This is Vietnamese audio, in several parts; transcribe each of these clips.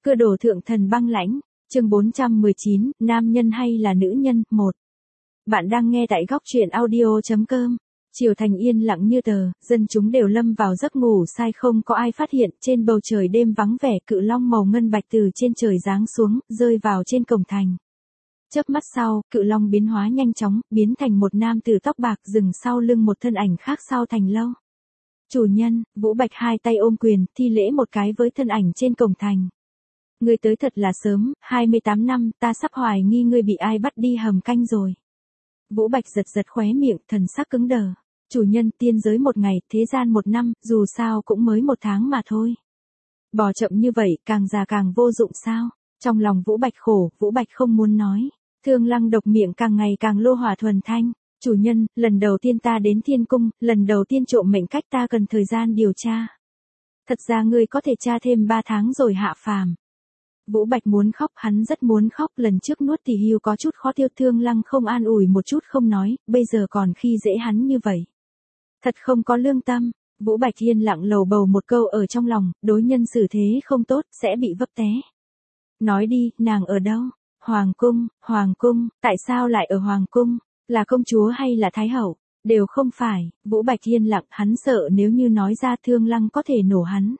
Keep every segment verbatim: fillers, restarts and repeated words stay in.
Cơ đồ thượng thần băng lãnh, chương bốn trăm mười chín, nam nhân hay là nữ nhân, một. Bạn đang nghe tại góc truyện audio chấm com. Triều thành yên lặng như tờ, dân chúng đều lâm vào giấc ngủ say, không có ai phát hiện, trên bầu trời đêm vắng vẻ, cự long màu ngân bạch từ trên trời giáng xuống, rơi vào trên cổng thành. Chớp mắt sau, cự long biến hóa nhanh chóng, biến thành một nam tử tóc bạc, dừng sau lưng một thân ảnh khác sau thành lâu. Chủ nhân, Vũ Bạch hai tay ôm quyền, thi lễ một cái với thân ảnh trên cổng thành. Ngươi tới thật là sớm, hai mươi tám năm, ta sắp hoài nghi ngươi bị ai bắt đi hầm canh rồi. Vũ Bạch giật giật khóe miệng, thần sắc cứng đờ. Chủ nhân, tiên giới một ngày, thế gian một năm, dù sao cũng mới một tháng mà thôi. Bỏ chậm như vậy, càng già càng vô dụng sao? Trong lòng Vũ Bạch khổ, Vũ Bạch không muốn nói. Thương Lăng độc miệng càng ngày càng lô hỏa thuần thanh. Chủ nhân, lần đầu tiên ta đến thiên cung, lần đầu tiên trộm mệnh cách ta cần thời gian điều tra. Thật ra ngươi có thể tra thêm ba tháng rồi hạ phàm. Vũ Bạch muốn khóc, hắn rất muốn khóc, lần trước nuốt thì hưu có chút khó tiêu. Thương Lăng không an ủi một chút không nói, bây giờ còn khi dễ hắn như vậy. Thật không có lương tâm. Vũ Bạch yên lặng lầu bầu một câu ở trong lòng, đối nhân xử thế không tốt, sẽ bị vấp té. Nói đi, nàng ở đâu? Hoàng cung, Hoàng cung, tại sao lại ở Hoàng cung? Là công chúa hay là thái hậu? Đều không phải. Vũ Bạch yên lặng, hắn sợ nếu như nói ra Thương Lăng có thể nổ hắn.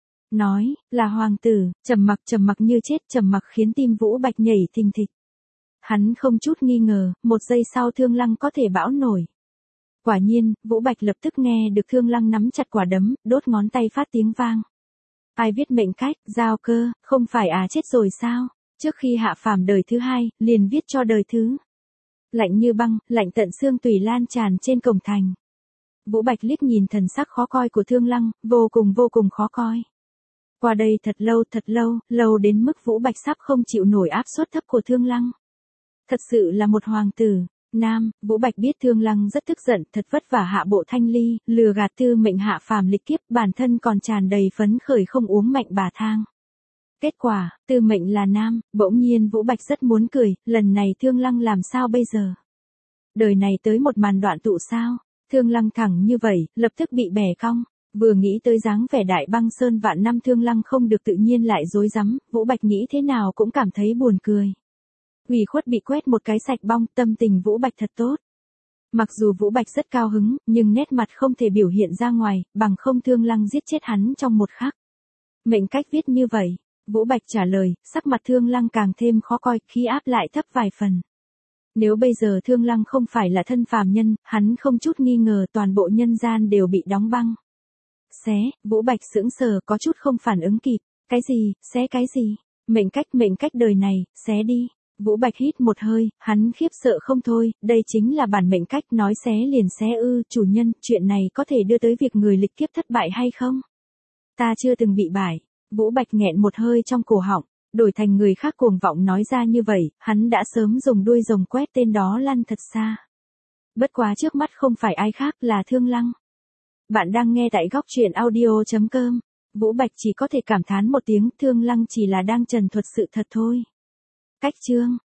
Nói, là hoàng tử, trầm mặc trầm mặc như chết, trầm mặc khiến tim Vũ Bạch nhảy thình thịch. Hắn không chút nghi ngờ, một giây sau Thương Lăng có thể bão nổi. Quả nhiên, Vũ Bạch lập tức nghe được Thương Lăng nắm chặt quả đấm, đốt ngón tay phát tiếng vang. Ai viết mệnh cách, giao cơ, không phải à chết rồi sao? Trước khi hạ phàm đời thứ hai, liền viết cho đời thứ. Lạnh như băng, lạnh tận xương tùy lan tràn trên cổng thành. Vũ Bạch liếc nhìn thần sắc khó coi của Thương Lăng, vô cùng vô cùng khó coi. Qua đây thật lâu thật lâu, lâu đến mức Vũ Bạch sắp không chịu nổi áp suất thấp của Thương Lăng. Thật sự là một hoàng tử, nam, Vũ Bạch biết Thương Lăng rất tức giận, thật vất vả hạ bộ thanh ly, lừa gạt tư mệnh hạ phàm lịch kiếp, bản thân còn tràn đầy phấn khởi không uống mạnh bà thang. Kết quả, tư mệnh là nam, bỗng nhiên Vũ Bạch rất muốn cười, lần này Thương Lăng làm sao bây giờ? Đời này tới một màn đoạn tụ sao? Thương Lăng thẳng như vậy, lập tức bị bẻ cong. Vừa nghĩ tới dáng vẻ đại băng sơn vạn năm Thương Lăng không được tự nhiên lại rối rắm, Vũ Bạch nghĩ thế nào cũng cảm thấy buồn cười. Ủy khuất bị quét một cái sạch bong, tâm tình Vũ Bạch thật tốt. Mặc dù Vũ Bạch rất cao hứng, nhưng nét mặt không thể biểu hiện ra ngoài, bằng không Thương Lăng giết chết hắn trong một khắc. Mệnh cách viết như vậy, Vũ Bạch trả lời, sắc mặt Thương Lăng càng thêm khó coi, khí áp lại thấp vài phần. Nếu bây giờ Thương Lăng không phải là thân phàm nhân, hắn không chút nghi ngờ toàn bộ nhân gian đều bị đóng băng. Xé, Vũ Bạch sững sờ, có chút không phản ứng kịp. Cái gì, xé cái gì? Mệnh cách, mệnh cách đời này, xé đi. Vũ Bạch hít một hơi, hắn khiếp sợ không thôi, đây chính là bản mệnh cách, nói xé liền xé ư, chủ nhân, chuyện này có thể đưa tới việc người lịch kiếp thất bại hay không? Ta chưa từng bị bại. Vũ Bạch nghẹn một hơi trong cổ họng, đổi thành người khác cuồng vọng nói ra như vậy, hắn đã sớm dùng đuôi rồng quét tên đó lăn thật xa. Bất quá trước mắt không phải ai khác là Thương Lăng. Bạn đang nghe tại góc truyện audio chấm com. Vũ Bạch chỉ có thể cảm thán một tiếng, Thương Lăng chỉ là đang trần thuật sự thật thôi. Cách chương,